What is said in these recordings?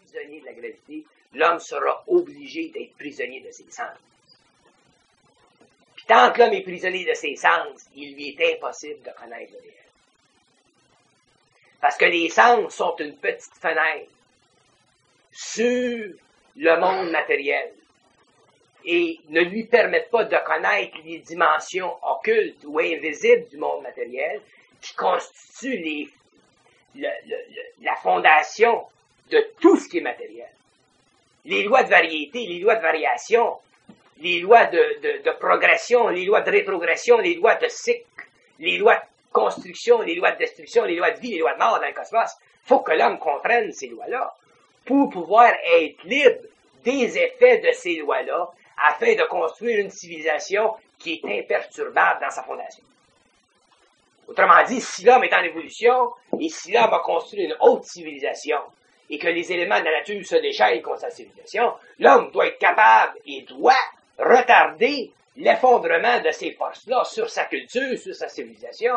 prisonnier de la gravité, l'homme sera obligé d'être prisonnier de ses sens. Puis tant que l'homme est prisonnier de ses sens, il lui est impossible de connaître le réel. Parce que les sens sont une petite fenêtre sur le monde matériel et ne lui permettent pas de connaître les dimensions occultes ou invisibles du monde matériel qui constituent la fondation de tout ce qui est matériel. Les lois de variété, les lois de variation, les lois de progression, les lois de rétrogression, les lois de cycle, les lois de construction, les lois de destruction, les lois de vie, les lois de mort dans le cosmos. Il faut que l'homme comprenne ces lois-là pour pouvoir être libre des effets de ces lois-là afin de construire une civilisation qui est imperturbable dans sa fondation. Autrement dit, si l'homme est en évolution et si l'homme a construit une haute civilisation et que les éléments de la nature se déchaînent contre sa civilisation, l'homme doit être capable et doit retarder l'effondrement de ces forces-là sur sa culture, sur sa civilisation.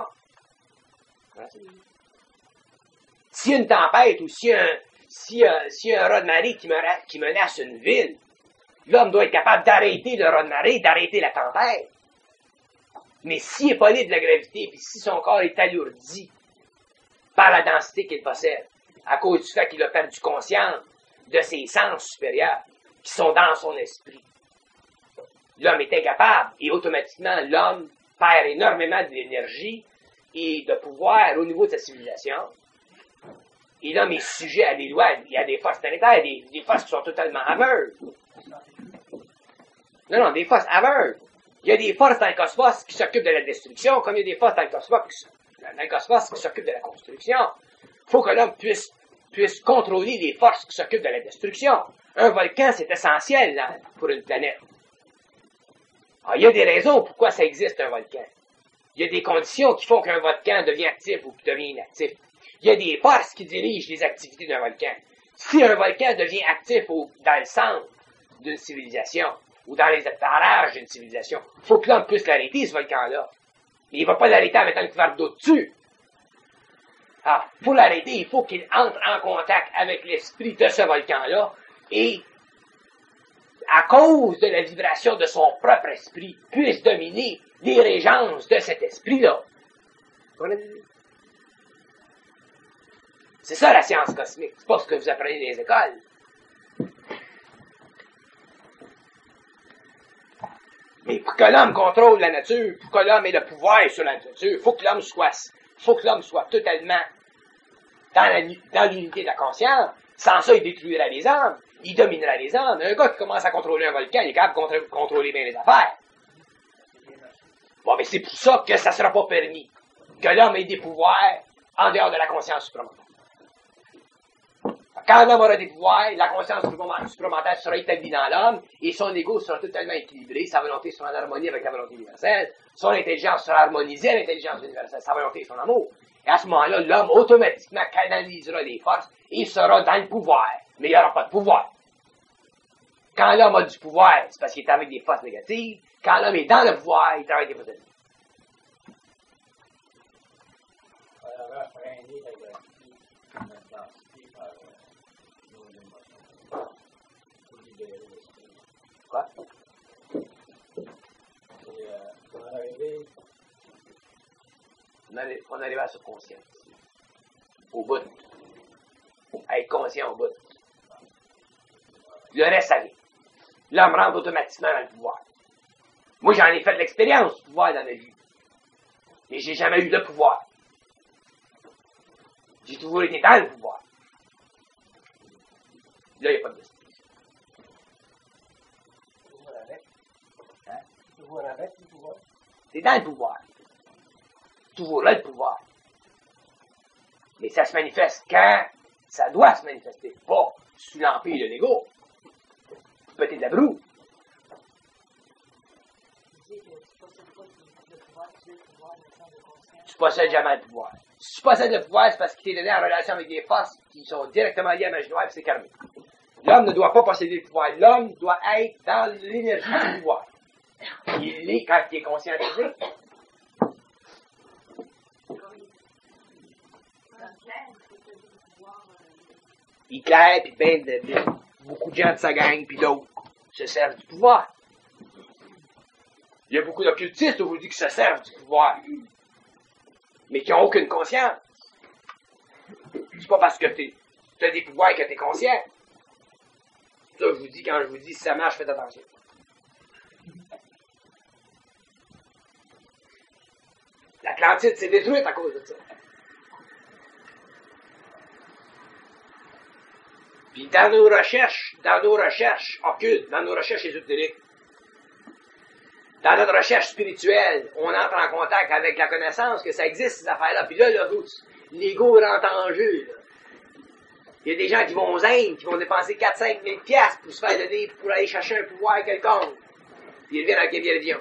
S'il y a une tempête ou s'il y a un raz de marée qui menace une ville, l'homme doit être capable d'arrêter le raz de marée, d'arrêter la tempête. Mais s'il n'est pas libre de la gravité, puis si son corps est alourdi par la densité qu'il possède, à cause du fait qu'il a perdu conscience de ses sens supérieurs qui sont dans son esprit, l'homme est incapable et automatiquement l'homme perd énormément d'énergie et de pouvoir au niveau de sa civilisation. Et l'homme est sujet à des lois, il y a des forces planétaires, des forces qui sont totalement aveugles. Non, des forces aveugles. Il y a des forces dans le cosmos qui s'occupent de la destruction, comme il y a des forces dans le cosmos qui s'occupent de la construction. Il faut que l'homme puisse contrôler les forces qui s'occupent de la destruction. Un volcan, c'est essentiel pour une planète. Alors, il y a des raisons pourquoi ça existe, un volcan. Il y a des conditions qui font qu'un volcan devient actif ou devient inactif. Il y a des forces qui dirigent les activités d'un volcan. Si un volcan devient actif dans le centre d'une civilisation, ou dans les parages d'une civilisation, il faut que l'homme puisse l'arrêter, ce volcan-là. Mais il ne va pas l'arrêter en mettant une couverte d'eau dessus. Alors, pour l'arrêter, il faut qu'il entre en contact avec l'esprit de ce volcan-là, et à cause de la vibration de son propre esprit, puisse dominer les régences de cet esprit-là. C'est ça la science cosmique. C'est pas ce que vous apprenez dans les écoles. Mais pour que l'homme contrôle la nature, pour que l'homme ait le pouvoir sur la nature, il faut que l'homme soit totalement dans l'unité de la conscience. Sans ça, il détruira les âmes, il dominera les âmes. Un gars qui commence à contrôler un volcan, il est capable de contrôler bien les affaires. Bon, mais c'est pour ça que ça ne sera pas permis. Que l'homme ait des pouvoirs en dehors de la conscience supplémentaire. Quand l'homme aura des pouvoirs, la conscience supplémentaire sera établie dans l'homme et son ego sera totalement équilibré, sa volonté sera en harmonie avec la volonté universelle, son intelligence sera harmonisée à l'intelligence universelle, sa volonté et son amour. Et à ce moment-là, l'homme automatiquement canalisera les forces et il sera dans le pouvoir. Mais il n'y aura pas de pouvoir. Quand l'homme a du pouvoir, c'est parce qu'il est avec des forces négatives. Quand l'homme est dans le pouvoir, il travaille avec des forces négatives. Quoi? On arrive à se conscience. Au bout. À être conscient au bout. Le reste, ça vient. L'homme rentre automatiquement dans le pouvoir. Moi, j'en ai fait l'expérience du pouvoir dans ma vie. Mais j'ai jamais eu le pouvoir. J'ai toujours été dans le pouvoir. Là, il n'y a pas de l'esprit. Hein? Toujours avec le pouvoir? C'est dans le pouvoir. Toujours là, le pouvoir. Mais ça se manifeste quand ça doit se manifester. Pas sous l'empire de l'ego. Peut-être de la broue. Tu possèdes jamais le pouvoir. Si tu possèdes le pouvoir, c'est parce qu'il t'est donné en relation avec des forces qui sont directement liées à la magie noire et c'est karmique. L'homme ne doit pas posséder le pouvoir. L'homme doit être dans l'énergie du pouvoir. Il l'est quand il est conscientisé. Hitler, puis beaucoup de gens de sa gang, puis d'autres, se servent du pouvoir. Il y a beaucoup d'occultistes aujourd'hui qui se servent du pouvoir, mais qui n'ont aucune conscience. C'est pas parce que tu as des pouvoirs que tu es conscient. Ça, je vous dis, quand je vous dis si ça marche, faites attention. L'Atlantide s'est détruite à cause de ça. Puis dans nos recherches occultes, dans nos recherches ésotériques, dans notre recherche spirituelle, on entre en contact avec la connaissance que ça existe, ces affaires-là. Puis là, l'ego rentre en jeu. Là. Il y a des gens qui vont aux Indes, qui vont dépenser 4-5 000 piastres pour se faire donner, pour aller chercher un pouvoir quelconque. Puis ils viennent avec un billet d'avion.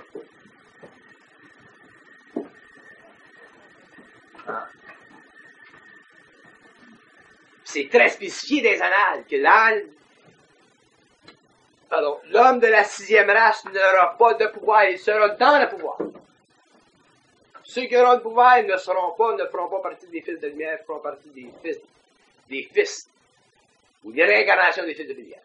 C'est très spécifié des annales que l'homme de la 6e race n'aura pas de pouvoir, il sera dans le pouvoir. Ceux qui auront le pouvoir ne feront pas partie des fils de lumière, feront partie des fils, ou des réincarnations des fils de lumière.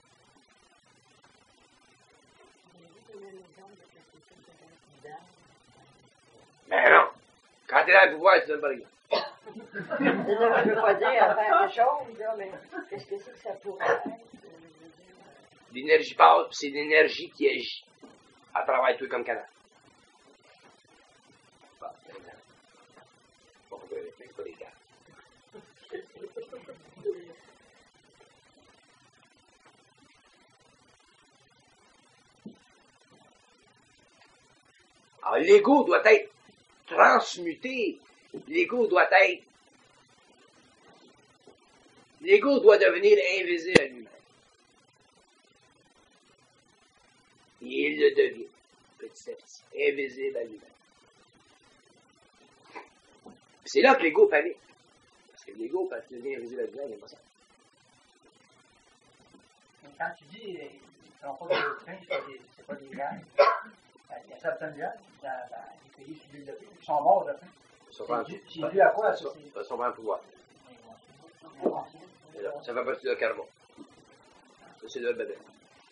Mais non, quand tu es dans le pouvoir, tu ne donnes pas l'exemple. Je ne veux pas dire à faire des choses, là, mais qu'est-ce que c'est que ça pourrait être? L'énergie passe, puis c'est l'énergie qui agit à travers tout comme canal. Bon, c'est pas les gars. Alors, l'ego doit être transmuté. L'ego doit devenir invisible à lui-même. Et il le devient, petit à petit, invisible à lui-même. C'est là que l'ego panique. Parce que l'ego, quand il devient invisible à lui-même, il n'est pas ça. Quand tu dis qu'ils ne sont pas des trains, c'est pas des gars. Il y a certaines gens dans les pays sous-développés qui sont morts de faim. C'est dû à quoi? Ça sont pas un pouvoir. Ça fait partie de le karma. Ça, c'est leur bébé.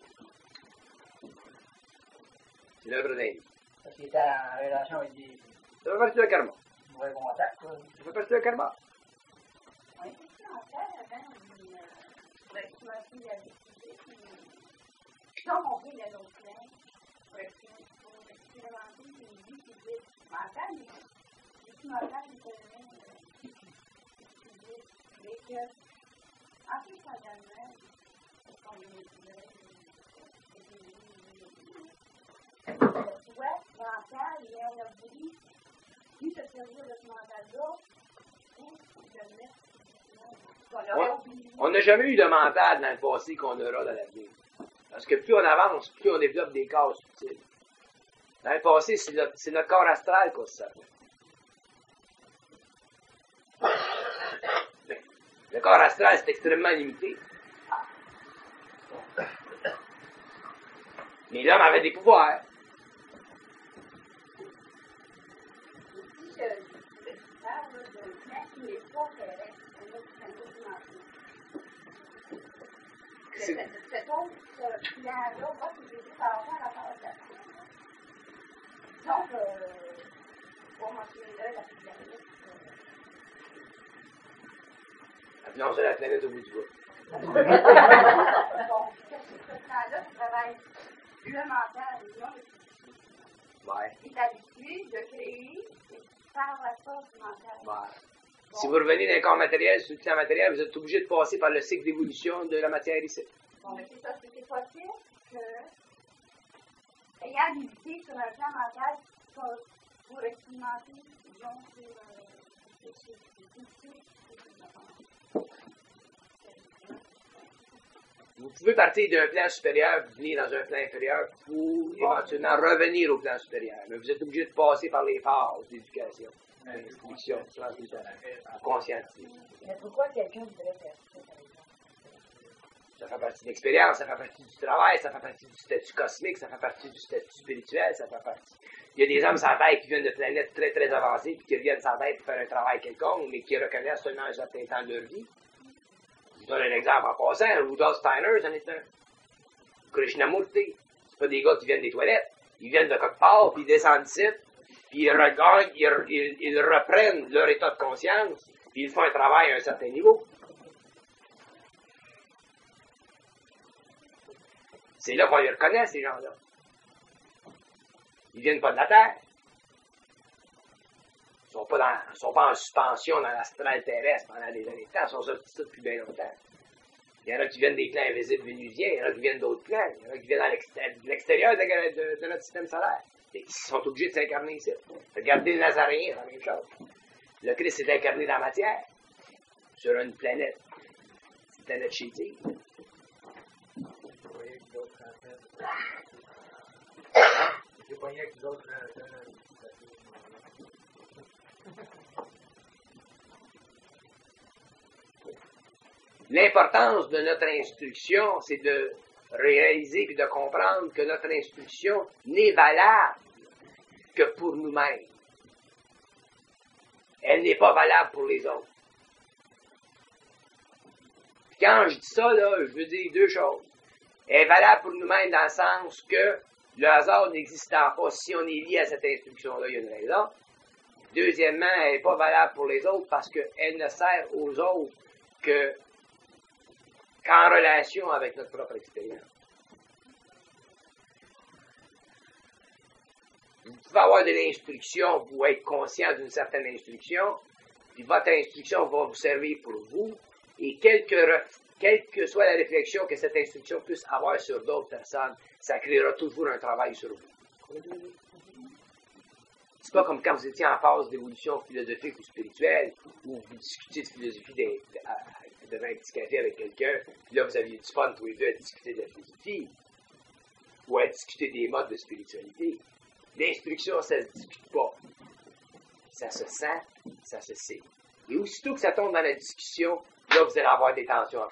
C'est l'œuvre d'un. Parce qu'il était en relation avec des Ça fait partie de le karma. mauvais contacts. Ça fait partie de le karma. Oui, c'est ça, en fait, avant, tu m'as dit, il y avait donc, on vient de l'autre plein, pour expérimenter une vie physique mentale, mais si mentale, il mais que, en fait, fondamentalement, on est tu vois, mental, il y a un voulu, lui, se servir de ce mental-là, pour le mettre. On n'a jamais eu de mental dans le passé qu'on aura dans l'avenir. Parce que plus on avance, plus on développe des corps subtils. Dans le passé, c'est notre corps astral qu'on se servait. Le corps astral, c'est extrêmement limité. Mais l'homme avait des pouvoirs. Cet autre client-là, moi, qui j'ai vu par rapport à la phase de la femme. Donc, pour mentionner là, la filiale. La finance de la planète au bout du bout. Bon, ce temps-là, tu travailles le mental, non le physique. Ouais. Il est habitué de créer par la force mentale. Ouais. Si vous revenez dans un corps matériel, sur le plan matériel, vous êtes obligé de passer par le cycle d'évolution de la matière ici. Bon, mais c'est ça, c'est possible que, ayant débuté sur un plan mental, pour expérimenter, disons, sur vous pouvez partir d'un plan supérieur, venir dans un plan inférieur pour éventuellement revenir au plan supérieur. Mais vous êtes obligé de passer par les phases d'éducation, d'instruction, conscientisme. Mais pourquoi quelqu'un voudrait faire ça, par exemple? Ça fait partie de l'expérience, ça fait partie du travail, ça fait partie du statut cosmique, ça fait partie du statut spirituel, ça fait partie. Il y a des hommes sans tête qui viennent de planètes très très avancées, puis qui reviennent sans tête pour faire un travail quelconque, mais qui reconnaissent seulement un certain temps de leur vie. Je vous donne un exemple en passant. Rudolf Steiner, c'en est un. Krishnamurti, c'est pas des gars qui viennent des toilettes. Ils viennent de quelque part, puis ils descendent ici, puis ils regagnent, ils reprennent leur état de conscience, puis ils font un travail à un certain niveau. C'est là qu'on les reconnaît, ces gens-là. Ils viennent pas de la Terre. Ils sont pas en suspension dans l'astral terrestre pendant des années de temps. Ils sont sortis ça depuis bien longtemps. Il y en a qui viennent des clans invisibles vénusiens, il y en a qui viennent d'autres clans, il y en a qui viennent de l'extérieur de notre système solaire. Et qui sont obligés de s'incarner ici. Regardez le Nazaréen, c'est la même chose. Le Christ s'est incarné dans la matière, sur une planète chétive. J'ai pogné avec les autres. L'importance de notre instruction, c'est de réaliser et de comprendre que notre instruction n'est valable que pour nous-mêmes. Elle n'est pas valable pour les autres. Puis quand je dis ça, là, je veux dire deux choses. Elle est valable pour nous-mêmes dans le sens que le hasard n'existant pas, si on est lié à cette instruction-là, il y a une raison. Deuxièmement, elle n'est pas valable pour les autres parce qu'elle ne sert aux autres qu'en relation avec notre propre expérience. Vous pouvez avoir de l'instruction pour être conscient d'une certaine instruction, puis votre instruction va vous servir pour vous, et quelle que soit la réflexion que cette instruction puisse avoir sur d'autres personnes, ça créera toujours un travail sur vous. C'est pas comme quand vous étiez en phase d'évolution philosophique ou spirituelle, où vous discutiez de philosophie devant un petit café avec quelqu'un, puis là vous aviez du fun tous les deux à discuter de la philosophie, ou à discuter des modes de spiritualité. L'instruction, ça ne se discute pas. Ça se sent, ça se sait. Et aussitôt que ça tombe dans la discussion, là, vous allez avoir des tensions.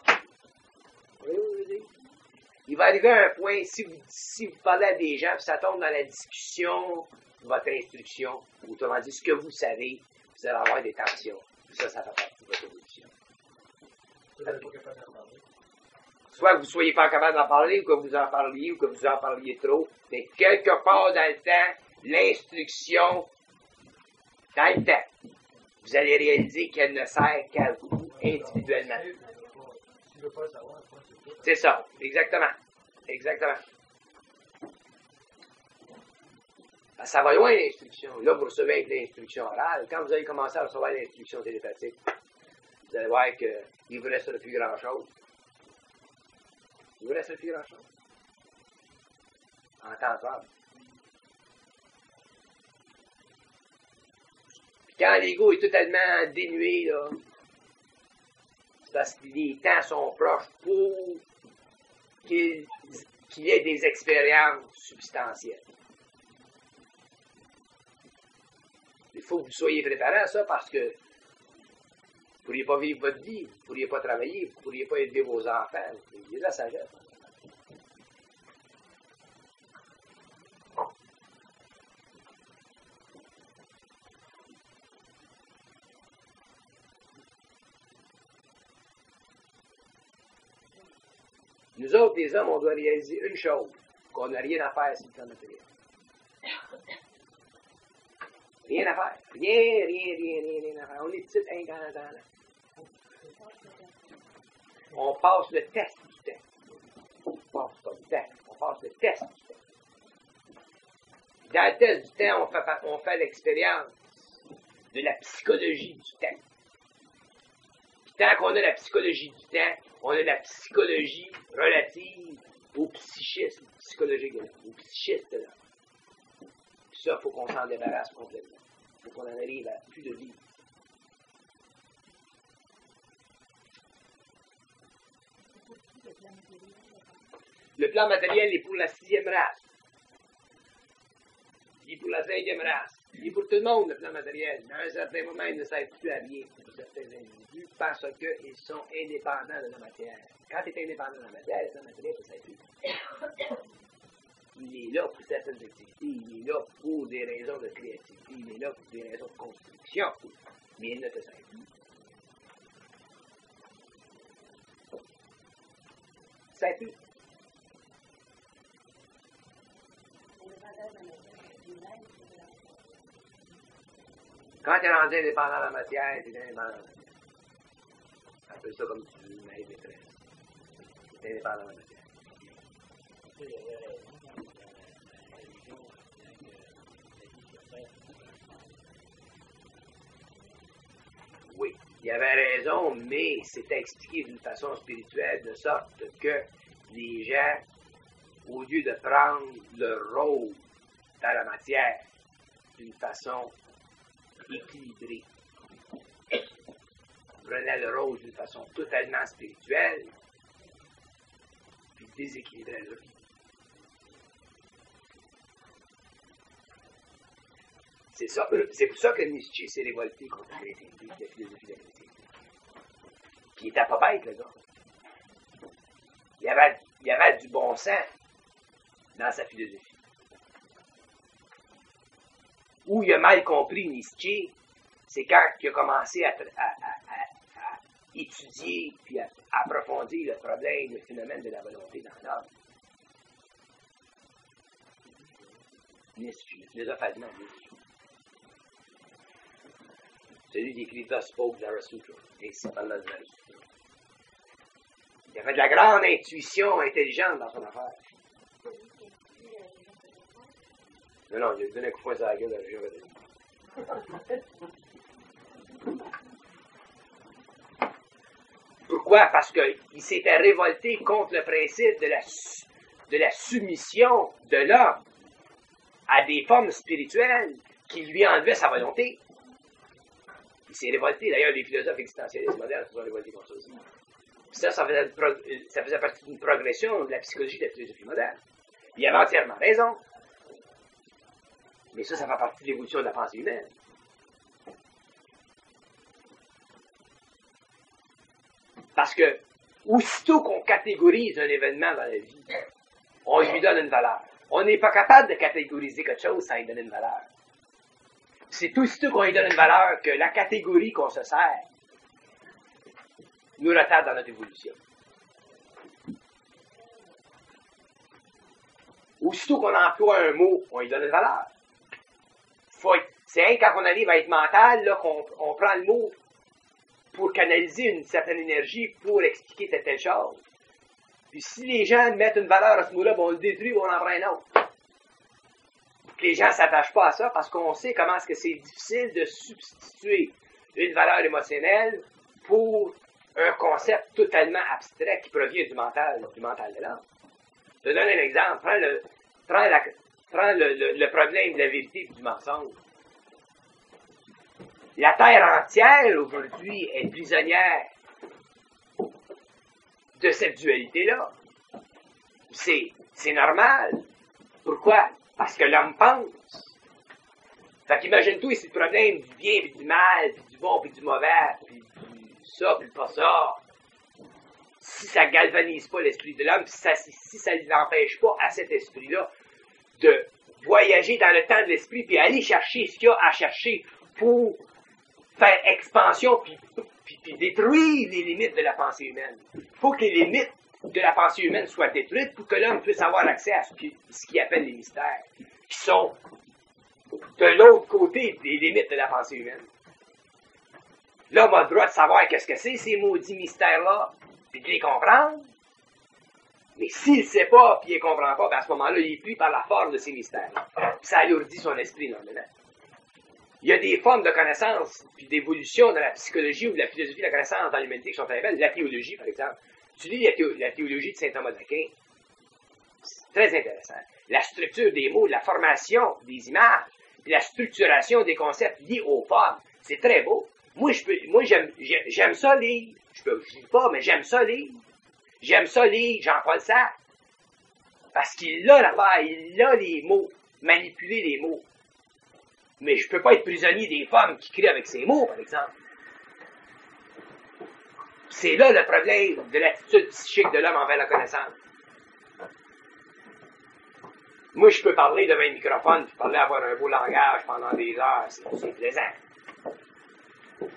Il va arriver un point, si vous parlez à des gens, puis ça tombe dans la discussion de votre instruction, autrement dit, ce que vous savez, vous allez avoir des tensions. Ça fait partie de votre évolution. Soit que vous ne soyez pas capable d'en parler, ou que vous en parliez, ou que vous en parliez trop, mais quelque part dans le temps, l'instruction, dans le temps, vous allez réaliser qu'elle ne sert qu'à vous individuellement. C'est ça, exactement. Exactement. Ça va loin l'instruction. Là, vous recevez l'instruction orale. Quand vous allez commencer à recevoir l'instruction télépathique, vous allez voir qu'il ne vous reste plus grand-chose. Il vous reste plus grand-chose. En temps propre. Puis quand l'ego est totalement dénué, là, c'est parce que les temps sont proches pour qu'il y ait des expériences substantielles. Il faut que vous soyez préparés à ça parce que vous ne pourriez pas vivre votre vie, vous ne pourriez pas travailler, vous ne pourriez pas élever vos enfants. Il y a de la sagesse. Nous autres, les hommes, on doit réaliser une chose, qu'on n'a rien à faire sur le plan matériel. Rien à faire. Rien à faire. On est petits incarnateurs. On passe le test du temps. On passe pas le temps. On passe le test du temps. Dans le test du temps, on fait l'expérience de la psychologie du temps. Puis tant qu'on a la psychologie du temps, on a la psychologie relative au psychisme psychologique de l'homme, au psychisme de l'homme. Puis ça, il faut qu'on s'en débarrasse complètement. Il faut qu'on en arrive à plus de vie. Le plan matériel est pour la 6e race. Il est pour la 5e race. Il est pour tout le monde, le plan matériel. Mais à un certain moment, il ne sert plus à rien pour certains individus parce qu'ils sont indépendants de la matière. Quand tu es indépendant de la matière, le plan matériel ne sert plus. Il est là pour certaines activités, il est là pour des raisons de créativité, il est là pour des raisons de construction, mais il ne te sert plus. satisfait plus. Quand tu es rendu indépendant de la matière, tu es indépendant de la matière. Appelle ça comme tu veux, mais maîtresse. Tu es indépendant de la matière. Oui, il avait raison, mais c'est expliqué d'une façon spirituelle, de sorte que les gens, au lieu de prendre leur rôle dans la matière d'une façon équilibrée, prenaient le rôle d'une façon totalement spirituelle, puis déséquilibraient leur vie. C'est pour ça que Nietzsche s'est révolté contre la chrétienté, la philosophie de la chrétienté. Qui était pas bête, le gars. Il y avait du bon sens dans sa philosophie. Où il a mal compris Nietzsche, c'est quand il a commencé à étudier puis à approfondir le problème, le phénomène de la volonté dans l'homme. Nietzsche, le philosophe allemand Nietzsche. Celui qui écrit The Spoke Zarathustra. Et c'est pas là Zarathustra. Il avait de la grande intuition intelligente dans son affaire. Non, il a donné un coup de poing sur la gueule à la région. Pourquoi? Parce qu'il s'était révolté contre le principe de la soumission de l'homme à des formes spirituelles qui lui enlevaient sa volonté. Il s'est révolté. D'ailleurs, les philosophes existentialistes modernes se sont révoltés contre ça aussi. Ça faisait partie d'une progression de la psychologie de la philosophie moderne. Il avait entièrement raison. Mais ça fait partie de l'évolution de la pensée humaine. Parce que, aussitôt qu'on catégorise un événement dans la vie, on lui donne une valeur. On n'est pas capable de catégoriser quelque chose sans lui donner une valeur. C'est aussitôt qu'on lui donne une valeur que la catégorie qu'on se sert nous retarde dans notre évolution. Aussitôt qu'on emploie un mot, on lui donne une valeur. C'est quand on arrive à être mental, là, qu'on prend le mot pour canaliser une certaine énergie pour expliquer telle chose. Puis si les gens mettent une valeur à ce mot-là, on le détruit ou on en prend un autre. Les gens ne s'attachent pas à ça parce qu'on sait comment est-ce que c'est difficile de substituer une valeur émotionnelle pour un concept totalement abstrait qui provient du mental de l'homme. Je te donne un exemple. Prends le problème de la vérité et du mensonge. La Terre entière, aujourd'hui, est prisonnière de cette dualité-là. C'est normal. Pourquoi? Parce que l'homme pense. Fait qu'imagine-toi, c'est le problème du bien et du mal, puis du bon et du mauvais, puis ça, puis pas ça. Si ça galvanise pas l'esprit de l'homme, si ça ne l'empêche pas à cet esprit-là de voyager dans le temps de l'esprit, puis aller chercher ce qu'il y a à chercher pour faire expansion, puis détruire les limites de la pensée humaine. Il faut que les limites de la pensée humaine soient détruites pour que l'homme puisse avoir accès à ce qu'il appelle les mystères, qui sont de l'autre côté des limites de la pensée humaine. L'homme a le droit de savoir qu'est-ce que c'est, ces maudits mystères-là, puis de les comprendre. Mais s'il ne sait pas, puis il ne comprend pas, ben à ce moment-là, il est pris par la forme de ces mystères. Puis ça alourdit son esprit, normalement. Il y a des formes de connaissance, puis d'évolution dans la psychologie ou de la philosophie de la connaissance dans l'humanité qui sont très belles. La théologie, par exemple. Tu lis la théologie de saint Thomas d'Aquin. C'est très intéressant. La structure des mots, la formation des images, puis la structuration des concepts liés aux formes. C'est très beau. Moi, j'aime ça lire. Je ne dis pas, mais j'aime ça lire. J'aime ça lire Jean-Paul Sartre. Parce qu'il a l'affaire, il a les mots, manipuler les mots. Mais je ne peux pas être prisonnier des femmes qui crient avec ces mots, par exemple. C'est là le problème de l'attitude psychique de l'homme envers la connaissance. Moi, je peux parler devant un microphone, puis parler avoir un beau langage pendant des heures, c'est plaisant.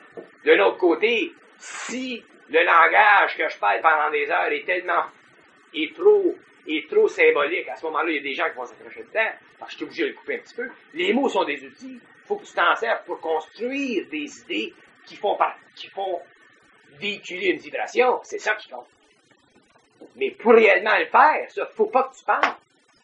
D'un autre côté, si le langage que je parle pendant des heures est tellement est trop symbolique, à ce moment-là, il y a des gens qui vont s'accrocher dedans, parce que je suis obligé de le couper un petit peu. Les mots sont des outils. Il faut que tu t'en sers pour construire des idées qui font véhiculer une vibration. C'est ça qui compte. Mais pour réellement le faire, ça, faut pas que tu parles.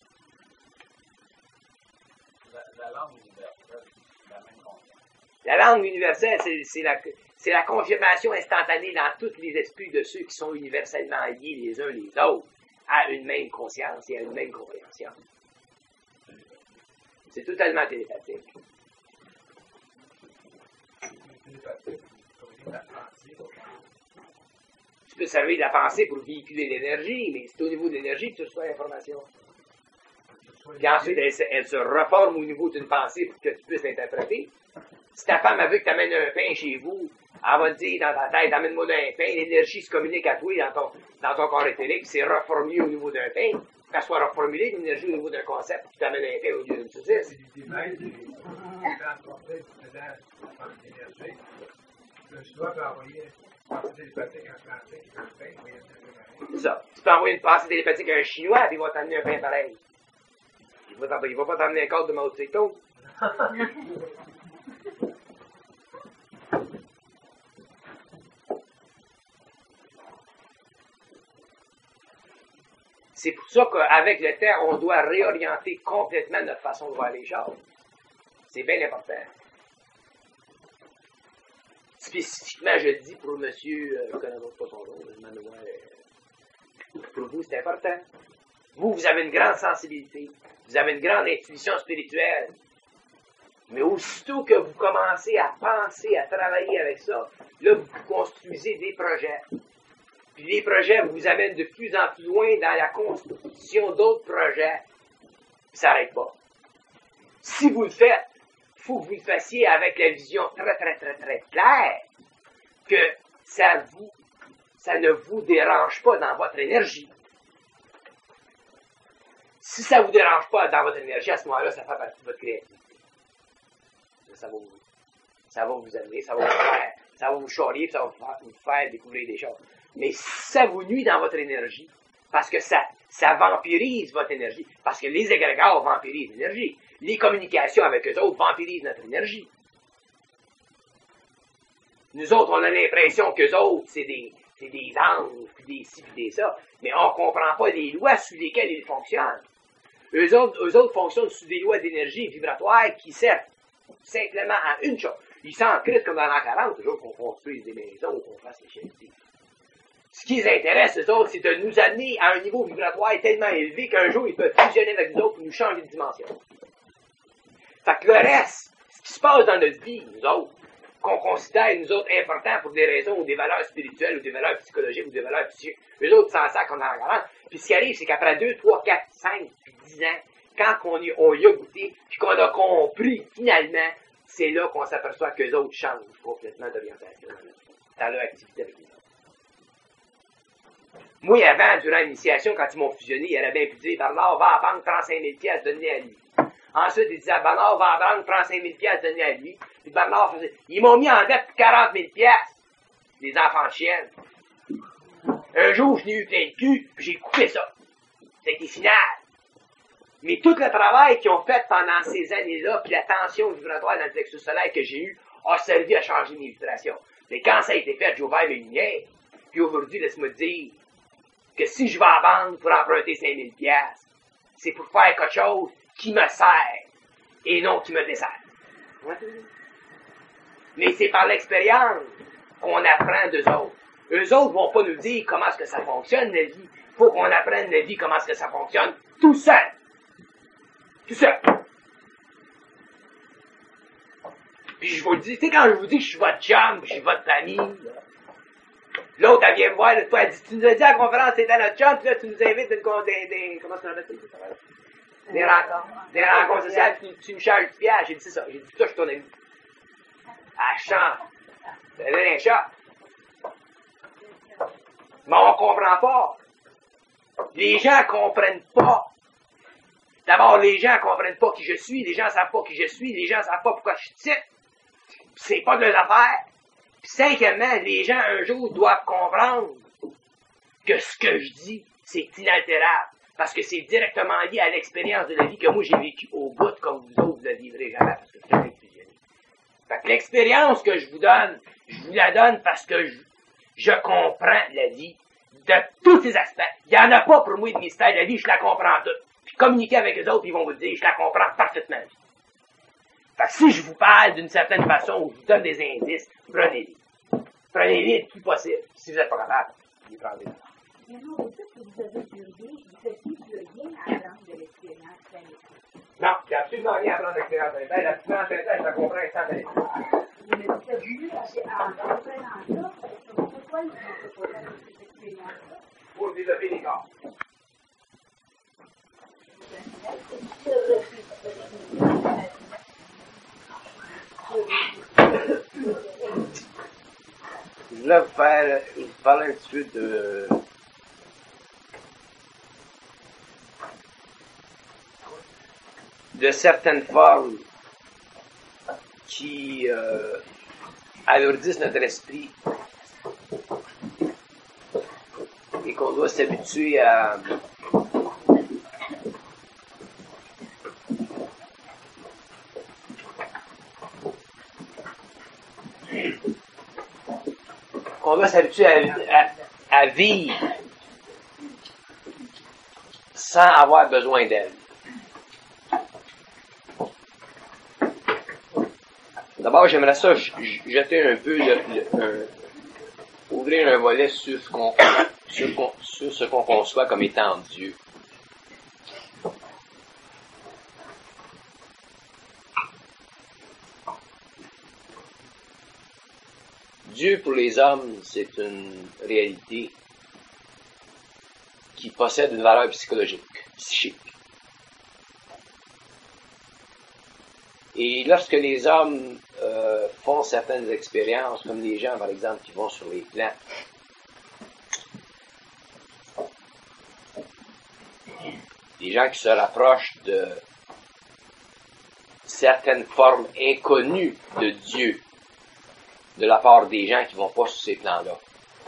La langue universelle, c'est la même confiance. La langue universelle, c'est la confirmation instantanée dans tous les esprits de ceux qui sont universellement liés les uns les autres à une même conscience et à une même compréhension. C'est totalement télépathique. Tu peux servir de la pensée pour véhiculer l'énergie, mais c'est au niveau de l'énergie que tu reçois l'information. Puis ensuite, elle se reforme au niveau d'une pensée pour que tu puisses l'interpréter. Si ta femme a vu que tu amènes un pain chez vous, elle va te dire dans ta tête, amène-moi un pain, l'énergie se communique à toi dans ton corps éthérique, c'est reformulé au niveau d'un pain, qu'elle soit reformulée, l'énergie au niveau d'un concept, puis tu amènes un pain au lieu d'une saucisse. Je dois envoyer une pensée télépathique en français qui fait le pain, c'est ça. Tu peux envoyer une pensée télépathique à un Chinois, puis il va t'amener un pain pareil. Il va pas t'amener un cadre de Mao Tse-tung. C'est pour ça qu'avec le temps, on doit réorienter complètement notre façon de voir les choses. C'est bien important. Spécifiquement, je le dis pour monsieur, je ne connais pas son nom, pour vous, c'est important. Vous avez une grande sensibilité, vous avez une grande intuition spirituelle, mais aussitôt que vous commencez à penser, à travailler avec ça, là, vous construisez des projets. Puis les projets vous amènent de plus en plus loin dans la construction d'autres projets, puis ça n'arrête pas. Si vous le faites, il faut que vous le fassiez avec la vision très, très, très, très claire que ça ne vous dérange pas dans votre énergie. Si ça ne vous dérange pas dans votre énergie, à ce moment-là, ça fait partie de votre créativité. Ça va vous amener, ça va vous charrier, ça va vous faire découvrir des choses. Mais si ça vous nuit dans votre énergie, parce que ça vampirise votre énergie, parce que les égrégores vampirisent l'énergie, les communications avec eux autres vampirisent notre énergie. Nous autres, on a l'impression qu'eux autres, c'est des anges, puis des ci, puis des ça, mais on ne comprend pas les lois sous lesquelles ils fonctionnent. Eux autres fonctionnent sous des lois d'énergie vibratoire qui servent simplement à une chose. Ils s'en crissent comme dans l'an 40, toujours qu'on construise des maisons ou qu'on fasse les chaînes. Ce qui les intéresse, eux autres, c'est de nous amener à un niveau vibratoire tellement élevé qu'un jour, ils peuvent fusionner avec nous autres pour nous changer de dimension. Fait que le reste, ce qui se passe dans notre vie, nous autres, qu'on considère, nous autres, important pour des raisons ou des valeurs spirituelles ou des valeurs psychologiques ou des valeurs psychiques, eux autres s'en sacrent comme dans la garante. Puis ce qui arrive, c'est qu'après 2, 3, 4, 5, puis 10 ans, quand on y a goûté, puis qu'on a compris, finalement, c'est là qu'on s'aperçoit qu'eux autres changent complètement d'orientation dans leur activité avec nous autres. Moi, avant, durant l'initiation, quand ils m'ont fusionné, il aurait bien pu dire, Bernard, va à la banque, prends 5 000 $, donne-les à lui. Ensuite, il disait, Bernard, va à la banque, prends 5 000 $, donne-les à lui. Puis Bernard faisait, ils m'ont mis en dette pour 40 000 $, les enfants de chiennes. Un jour, je n'ai eu plein de cul, puis j'ai coupé ça. C'était final. Mais tout le travail qu'ils ont fait pendant ces années-là, puis la tension vibratoire dans le plexus solaire que j'ai eu, a servi à changer mes vibrations. Mais quand ça a été fait, j'ai ouvert mes lumières. Puis aujourd'hui, laisse-moi te dire que si je vais à la banque pour emprunter 5 000 $, c'est pour faire quelque chose qui me sert et non qui me dessert. Mais c'est par l'expérience qu'on apprend d'eux autres. Eux autres vont pas nous dire comment est-ce que ça fonctionne, la vie. Il faut qu'on apprenne la vie, comment est-ce que ça fonctionne, tout seul. Tout seul. Puis je vous le dis, tu sais, quand je vous dis que je suis votre chum, je suis votre famille, l'autre, elle vient me voir, toi, elle dit, tu nous as dit à la conférence, c'était notre chum, puis là, tu nous invites comment est-ce qu'on appelle ça? Des rencontres sociales, puis tu me charges 10 $. J'ai dit, c'est ça. J'ai dit, ça, je suis ton ami. Ah, chante. Ça donne un chat. Mais on comprend pas. Les gens comprennent pas. D'abord, les gens comprennent pas qui je suis, les gens savent pas qui je suis, les gens savent pas pourquoi je suis titre. C'est pas de leurs affaires. Puis cinquièmement, les gens un jour doivent comprendre que ce que je dis, c'est inaltérable, parce que c'est directement lié à l'expérience de la vie que moi j'ai vécue au bout, comme vous autres, vous ne la vivrez jamais, parce que vous êtes fusionné. Fait que l'expérience que je vous donne, je vous la donne parce que je comprends la vie de tous ses aspects. Il n'y en a pas pour moi de mystère de la vie, je la comprends toute. Puis communiquer avec les autres, ils vont vous le dire, je la comprends parfaitement. Fait que si je vous parle d'une certaine façon, ou je vous donne des indices, prenez-les. Prenez-les le plus possible. Si vous n'êtes pas capable, les prenez. Mais non, vous dites que vous avez du lien, vous faites plus de lien à la langue de l'expérience planétaire. Non, il n'y a absolument rien à prendre d'expérience planétaire. La expérience planétaire, je la comprends instantanément. Mais vous êtes venu en comprenant ça, pourquoi vous ne pouvez pas cette expérience-là? Pour développer les corps. Je voulais vous parler un petit peu de certaines formes qui alourdissent notre esprit et qu'on doit s'habituer à à vivre sans avoir besoin d'elle. D'abord, j'aimerais ça jeter un peu, ouvrir un volet sur ce qu'on conçoit comme étant Dieu. Dieu pour les hommes, c'est une réalité qui possède une valeur psychique. Et lorsque les hommes font certaines expériences, comme les gens, par exemple, qui vont sur les plans, les gens qui se rapprochent de certaines formes inconnues de Dieu, de la part des gens qui vont pas sur ces plans-là.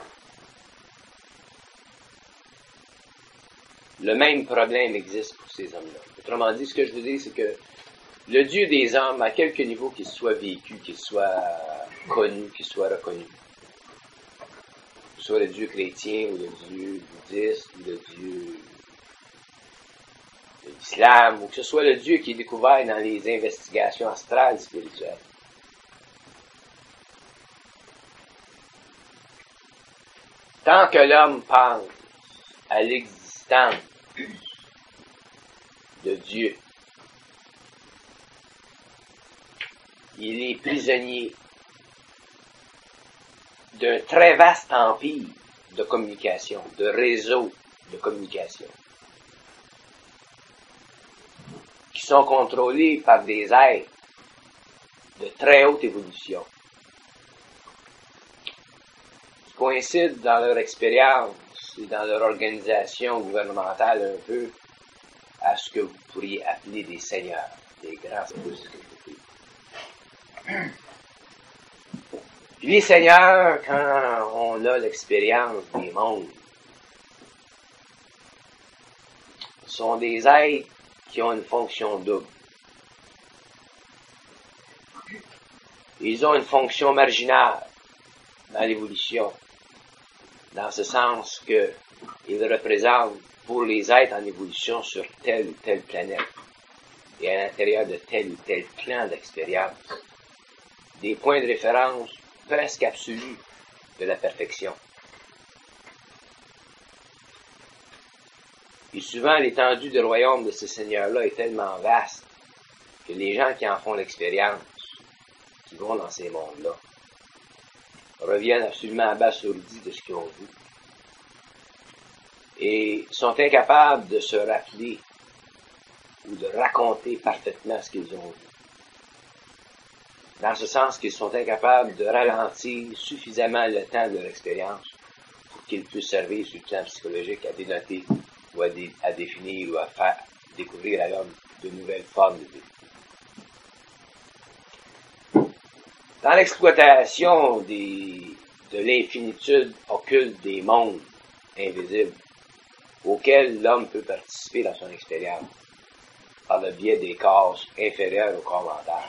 Le même problème existe pour ces hommes-là. Autrement dit, ce que je veux dire, c'est que le Dieu des hommes, à quelque niveau qu'il soit vécu, qu'il soit connu, qu'il soit reconnu, que ce soit le Dieu chrétien, ou le Dieu bouddhiste, ou le Dieu de l'islam, ou que ce soit le Dieu qui est découvert dans les investigations astrales spirituelles. Tant que l'homme pense à l'existence de Dieu, il est prisonnier d'un très vaste empire de communication, de réseaux de communication, qui sont contrôlés par des êtres de très haute évolution, qui coïncident dans leur expérience et dans leur organisation gouvernementale un peu à ce que vous pourriez appeler des seigneurs, des grands seigneurs. Les seigneurs, quand on a l'expérience des mondes, sont des êtres qui ont une fonction double. Ils ont une fonction marginale dans l'évolution, dans ce sens qu'ils représentent pour les êtres en évolution sur telle ou telle planète et à l'intérieur de tel ou tel clan d'expérience, des points de référence presque absolus de la perfection. Et souvent, l'étendue du royaume de ces seigneurs-là est tellement vaste que les gens qui en font l'expérience, qui vont dans ces mondes-là, reviennent absolument abasourdis de ce qu'ils ont vu et sont incapables de se rappeler ou de raconter parfaitement ce qu'ils ont vu. Dans ce sens qu'ils sont incapables de ralentir suffisamment le temps de leur expérience pour qu'ils puissent servir sur le plan psychologique à dénoter ou à définir ou à faire découvrir à l'homme de nouvelles formes de vie. Dans l'exploitation de l'infinitude occulte des mondes invisibles, auxquelles l'homme peut participer dans son expérience par le biais des causes inférieures au corps mental.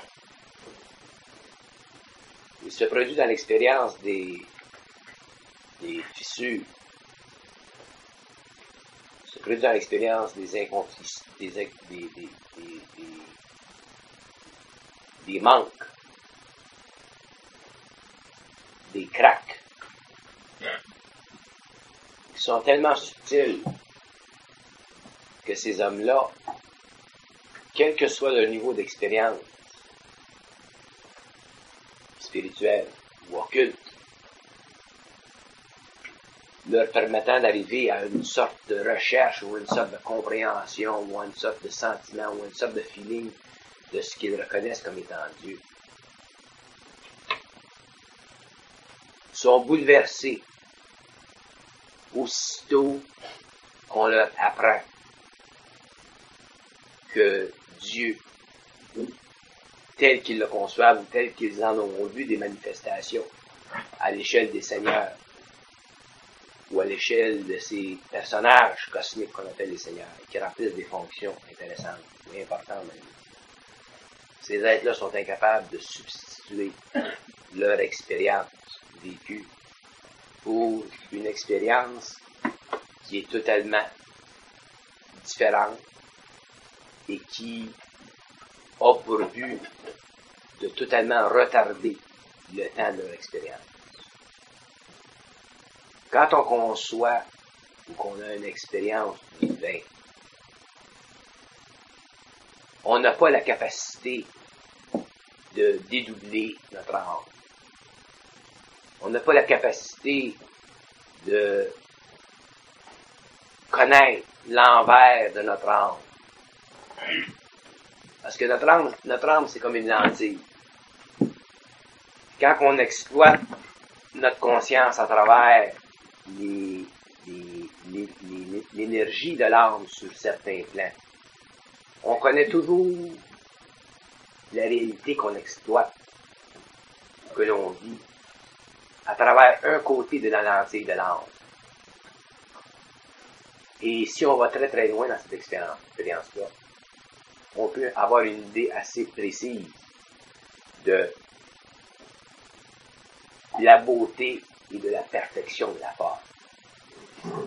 Il se produit dans l'expérience des fissures, il se produit dans l'expérience des des manques, des cracks, qui sont tellement subtils que ces hommes-là, quel que soit leur niveau d'expérience spirituelle ou occulte, leur permettant d'arriver à une sorte de recherche ou une sorte de compréhension ou à une sorte de sentiment ou une sorte de feeling de ce qu'ils reconnaissent comme étant Dieu, sont bouleversés aussitôt qu'on leur apprend que Dieu, tel qu'ils le conçoivent ou tel qu'ils en ont vu des manifestations à l'échelle des seigneurs ou à l'échelle de ces personnages cosmiques qu'on appelle les seigneurs, qui remplissent des fonctions intéressantes et importantes même. Ces êtres-là sont incapables de substituer leur expérience vécue pour une expérience qui est totalement différente et qui a pour but de totalement retarder le temps de leur expérience. Quand on conçoit ou qu'on a une expérience du divin, on n'a pas la capacité de dédoubler notre âme. On n'a pas la capacité de connaître l'envers de notre âme. Parce que notre âme, c'est comme une lentille. Quand on exploite notre conscience à travers l'énergie de l'âme sur certains plans, on connaît toujours la réalité qu'on exploite, que l'on vit, à travers un côté de la lentille de l'âme. Et si on va très très loin dans cette expérience-là, on peut avoir une idée assez précise de la beauté et de la perfection de la forme.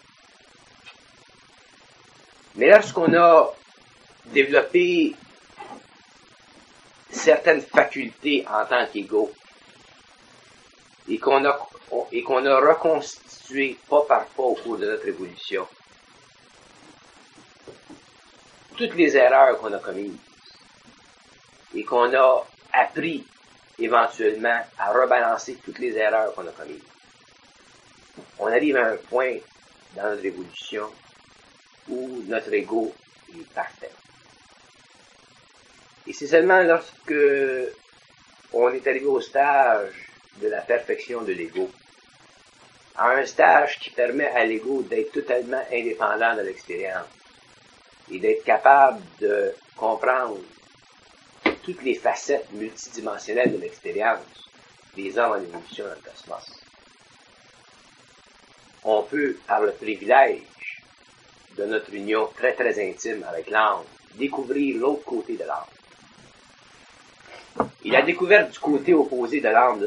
Mais lorsqu'on a développé certaines facultés en tant qu'ego et qu'on a reconstitué pas par pas au cours de notre évolution toutes les erreurs qu'on a commises et qu'on a appris éventuellement à rebalancer toutes les erreurs qu'on a commises, on arrive à un point dans notre évolution où notre ego est parfait. Et c'est seulement lorsque on est arrivé au stage de la perfection de l'ego, à un stage qui permet à l'ego d'être totalement indépendant de l'expérience et d'être capable de comprendre toutes les facettes multidimensionnelles de l'expérience des hommes en évolution dans le cosmos. On peut, par le privilège de notre union très très intime avec l'âme, découvrir l'autre côté de l'âme. Et la découverte du côté opposé de l'âme,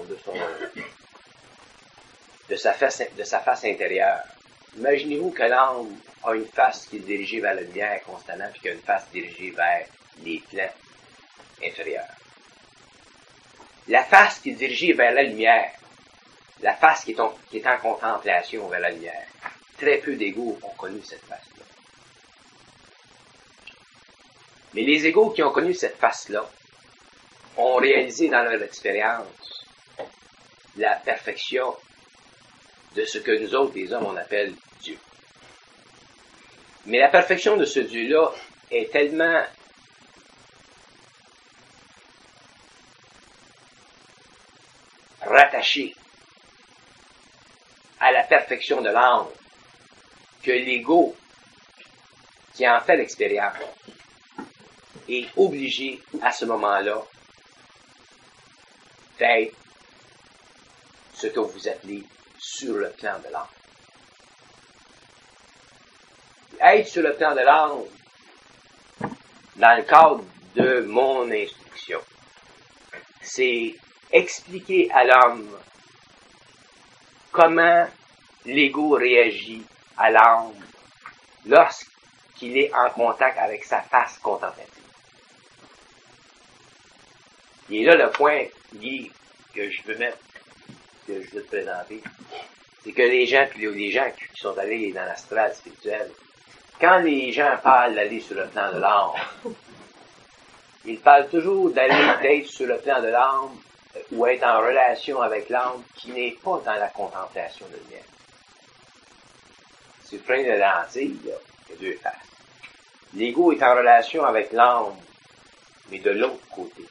de sa face intérieure. Imaginez-vous que l'âme a une face qui est dirigée vers la lumière constamment, puis qu'il y a une face dirigée vers les plans inférieurs. La face qui est dirigée vers la lumière, la face qui est en contemplation vers la lumière, très peu d'égos ont connu cette face-là. Mais les égos qui ont connu cette face-là ont réalisé dans leur expérience la perfection de ce que nous autres, les hommes, on appelle Dieu. Mais la perfection de ce Dieu-là est tellement rattachée à la perfection de l'âme que l'ego qui en fait l'expérience est obligé à ce moment-là d'être ce que vous appelez sur le plan de l'âme. être sur le plan de l'âme, dans le cadre de mon instruction, c'est expliquer à l'homme comment l'ego réagit à l'âme lorsqu'il est en contact avec sa face contemplative. Et là, le point, Guy, que je veux mettre, que je veux te présenter, c'est que les gens qui sont allés dans l'astral spirituel, quand les gens parlent d'aller sur le plan de l'âme, ils parlent toujours d'être sur le plan de l'âme ou être en relation avec l'âme qui n'est pas dans la contemplation de lumière. Si vous prenez une lentille, là, il y a deux faces. L'ego est en relation avec l'âme, mais de l'autre côté.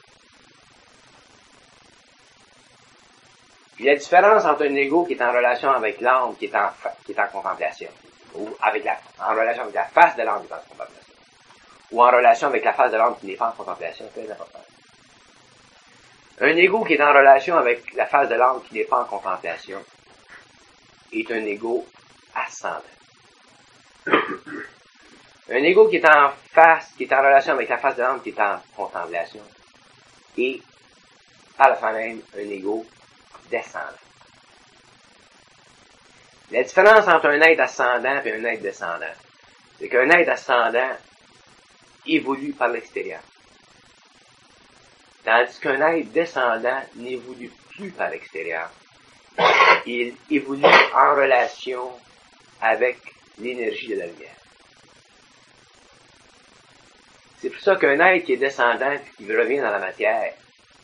Puis la différence entre un ego qui est en relation avec l'âme, qui est en contemplation, ou en relation avec la face de l'âme qui est en contemplation, ou en relation avec la face de l'âme qui n'est pas en contemplation, c'est très important. Un ego qui est en relation avec la face de l'âme qui n'est pas en contemplation est un ego ascendant. Un ego qui est en relation avec la face de l'âme qui est en contemplation est, par la fin même, un ego descendant. La différence entre un être ascendant et un être descendant, c'est qu'un être ascendant évolue par l'extérieur. Tandis qu'un être descendant n'évolue plus par l'extérieur. Il évolue en relation avec l'énergie de la lumière. C'est pour ça qu'un être qui est descendant et qui revient dans la matière,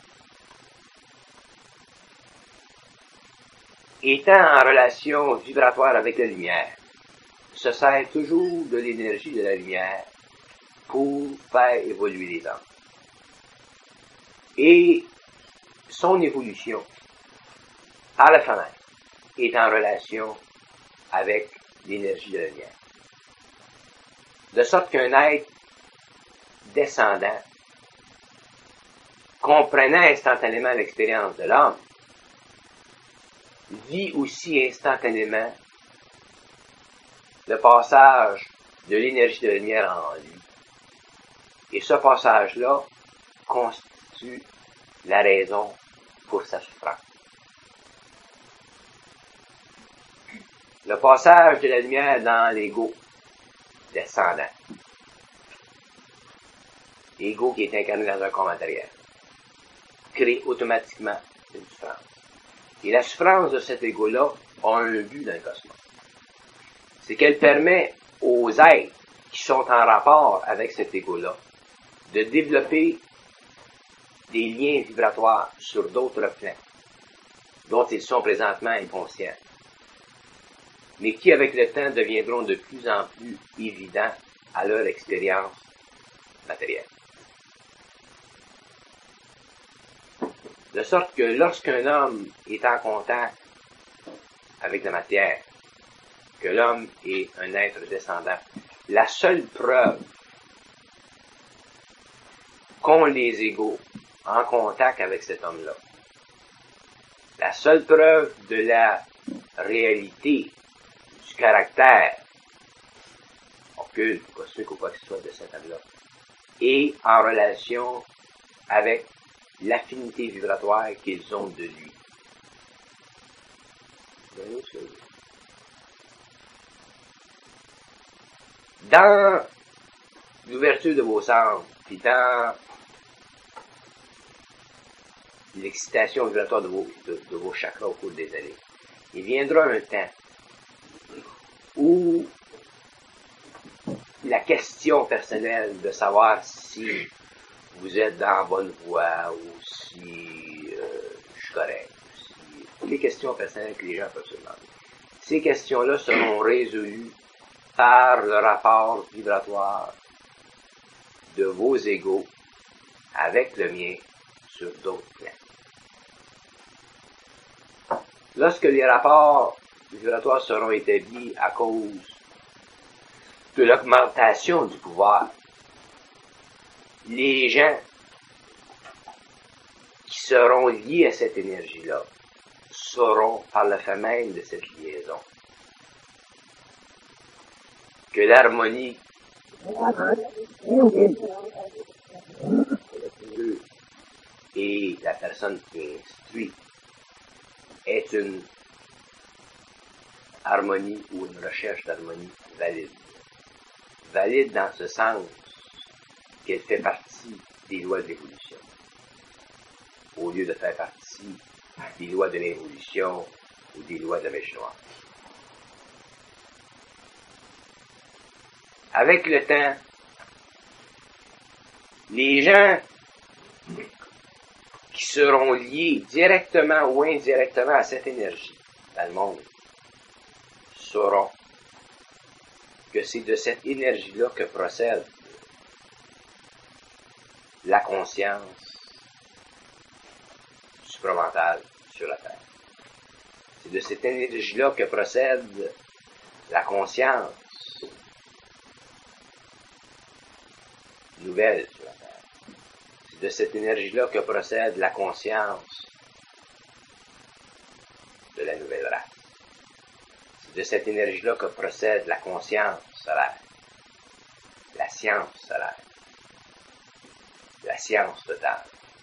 étant en relation vibratoire avec la lumière, se sert toujours de l'énergie de la lumière pour faire évoluer les âmes. Et son évolution, par la fenêtre, est en relation avec l'énergie de la lumière. De sorte qu'un être descendant, comprenant instantanément l'expérience de l'homme, vit aussi instantanément le passage de l'énergie de la lumière en lui. Et ce passage-là constitue la raison pour sa souffrance. Le passage de la lumière dans l'ego descendant. L'ego qui est incarné dans un corps matériel crée automatiquement une souffrance. Et la souffrance de cet ego-là a un but dans le cosmos. C'est qu'elle permet aux êtres qui sont en rapport avec cet ego-là de développer des liens vibratoires sur d'autres plans, dont ils sont présentement inconscients, mais qui avec le temps deviendront de plus en plus évidents à leur expérience matérielle. De sorte que lorsqu'un homme est en contact avec la matière, que l'homme est un être descendant, la seule preuve qu'ont les égos en contact avec cet homme-là, la seule preuve de la réalité, du caractère occulte, cosmique ou quoi que ce soit de cet homme-là, est en relation avec l'affinité vibratoire qu'ils ont de lui. Dans l'ouverture de vos sens, puis dans l'excitation vibratoire de vos chakras au cours des années, il viendra un temps où la question personnelle de savoir si vous êtes dans la bonne voie ou si je suis correct, si les questions personnelles que les gens peuvent se demander. Ces questions-là seront résolues par le rapport vibratoire de vos égos avec le mien sur d'autres plans. Lorsque les rapports vibratoires seront établis à cause de l'augmentation du pouvoir, les gens qui seront liés à cette énergie-là sauront par le fait même de cette liaison que l'harmonie et la personne qui instruit est une harmonie ou une recherche d'harmonie valide. Valide dans ce sens qu'elle fait partie des lois de l'évolution, au lieu de faire partie des lois de l'évolution ou des lois de mèche noire. Avec le temps, les gens qui seront liés directement ou indirectement à cette énergie dans le monde sauront que c'est de cette énergie-là que procède la conscience supramentale sur la Terre. C'est de cette énergie-là que procède la conscience nouvelle sur la Terre. C'est de cette énergie-là que procède la conscience de la nouvelle race. C'est de cette énergie-là que procède la conscience solaire, la science solaire, la science totale.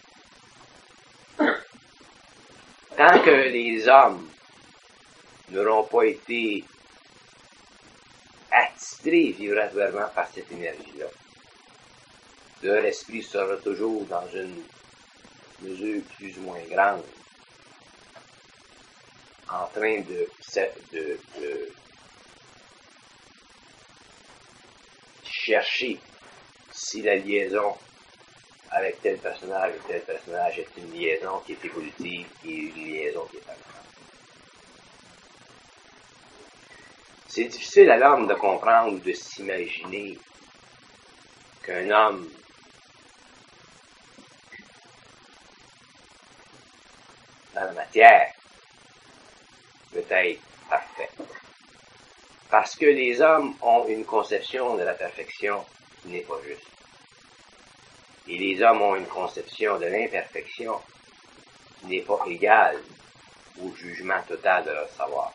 Tant que les hommes n'auront pas été attitrés vibratoirement par cette énergie-là, leur esprit sera toujours dans une mesure plus ou moins grande en train de chercher si la liaison avec tel personnage ou tel personnage est une liaison qui est évolutive et une liaison qui est permanente. C'est difficile à l'homme de comprendre ou de s'imaginer qu'un homme dans la matière peut être parfait. Parce que les hommes ont une conception de la perfection qui n'est pas juste. Et les hommes ont une conception de l'imperfection qui n'est pas égale au jugement total de leur savoir.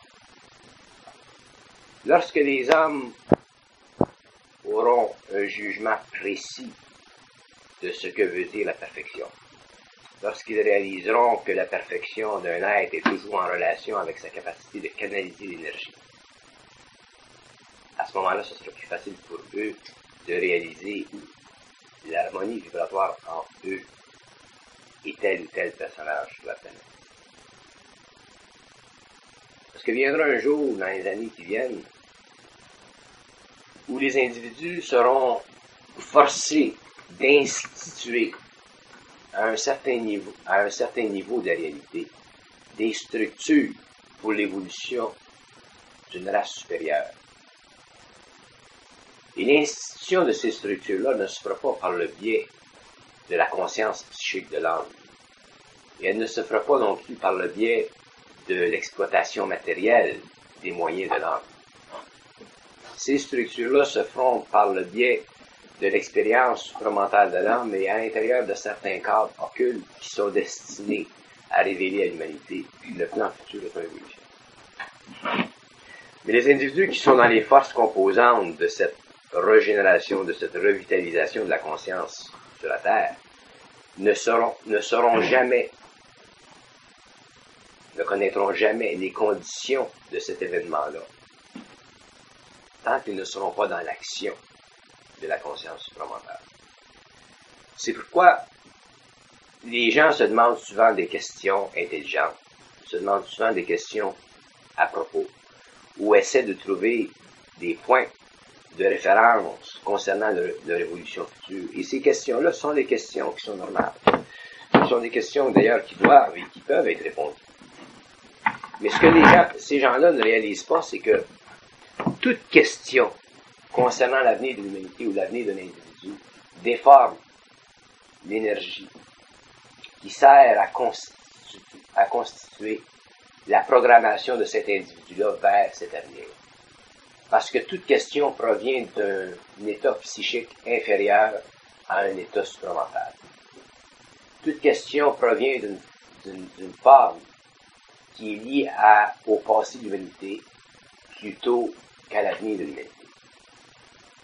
Lorsque les hommes auront un jugement précis de ce que veut dire la perfection, lorsqu'ils réaliseront que la perfection d'un être est toujours en relation avec sa capacité de canaliser l'énergie, à ce moment-là, ce sera plus facile pour eux de réaliser l'harmonie vibratoire entre eux et tel ou tel personnage sur la planète. Parce que viendra un jour, dans les années qui viennent, où les individus seront forcés d'instituer à un certain niveau de réalité des structures pour l'évolution d'une race supérieure. Et l'institution de ces structures-là ne se fera pas par le biais de la conscience psychique de l'homme. Et elle ne se fera pas non plus par le biais de l'exploitation matérielle des moyens de l'homme. Ces structures-là se feront par le biais de l'expérience supramentale de l'homme et à l'intérieur de certains cadres occultes qui sont destinés à révéler à l'humanité le plan futur de son évolution. Mais les individus qui sont dans les forces composantes de cette régénération, de cette revitalisation de la conscience sur la Terre, ne connaîtront jamais les conditions de cet événement-là, tant qu'ils ne seront pas dans l'action de la conscience supramentale. C'est pourquoi les gens se demandent souvent des questions intelligentes, se demandent souvent des questions à propos, ou essaient de trouver des points de référence concernant leur évolution future. Et ces questions-là sont des questions qui sont normales. Ce sont des questions d'ailleurs qui doivent et qui peuvent être répondues. Mais ce que ces gens-là ne réalisent pas, c'est que toute question concernant l'avenir de l'humanité ou l'avenir de l'individu déforme l'énergie qui sert à constituer la programmation de cet individu-là vers cet avenir. Parce que toute question provient d'un état psychique inférieur à un état supramental. Toute question provient d'une forme qui est liée au passé de l'humanité plutôt qu'à l'avenir de l'humanité.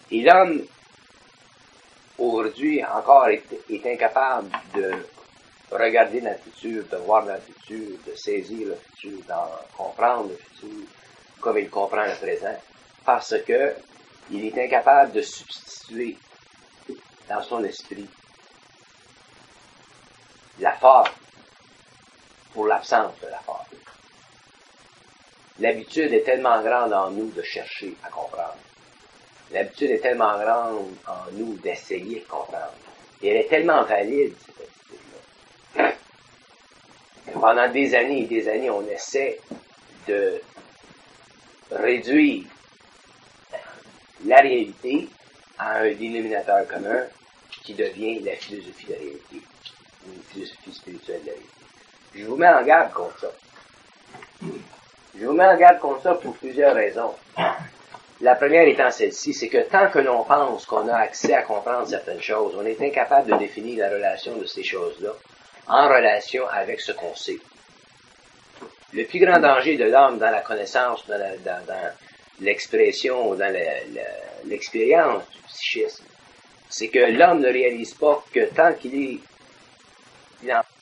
Et l'homme, aujourd'hui, encore est incapable de regarder dans le futur, de voir dans le futur, de saisir le futur, d'en comprendre le futur, comme il comprend le présent, parce que il est incapable de substituer dans son esprit la forme pour l'absence de la forme. L'habitude est tellement grande en nous de chercher à comprendre. L'habitude est tellement grande en nous d'essayer de comprendre. Et elle est tellement valide, cette habitude-là. Pendant des années et des années, on essaie de réduire la réalité à un dénominateur commun qui devient la philosophie de la réalité, ou une philosophie spirituelle de la réalité. Je vous mets en garde contre ça. Je vous mets en garde contre ça pour plusieurs raisons. La première étant celle-ci, c'est que tant que l'on pense qu'on a accès à comprendre certaines choses, on est incapable de définir la relation de ces choses-là en relation avec ce qu'on sait. Le plus grand danger de l'homme dans la connaissance, dans l'expression, dans l'expérience du psychisme, c'est que l'homme ne réalise pas que tant qu'il est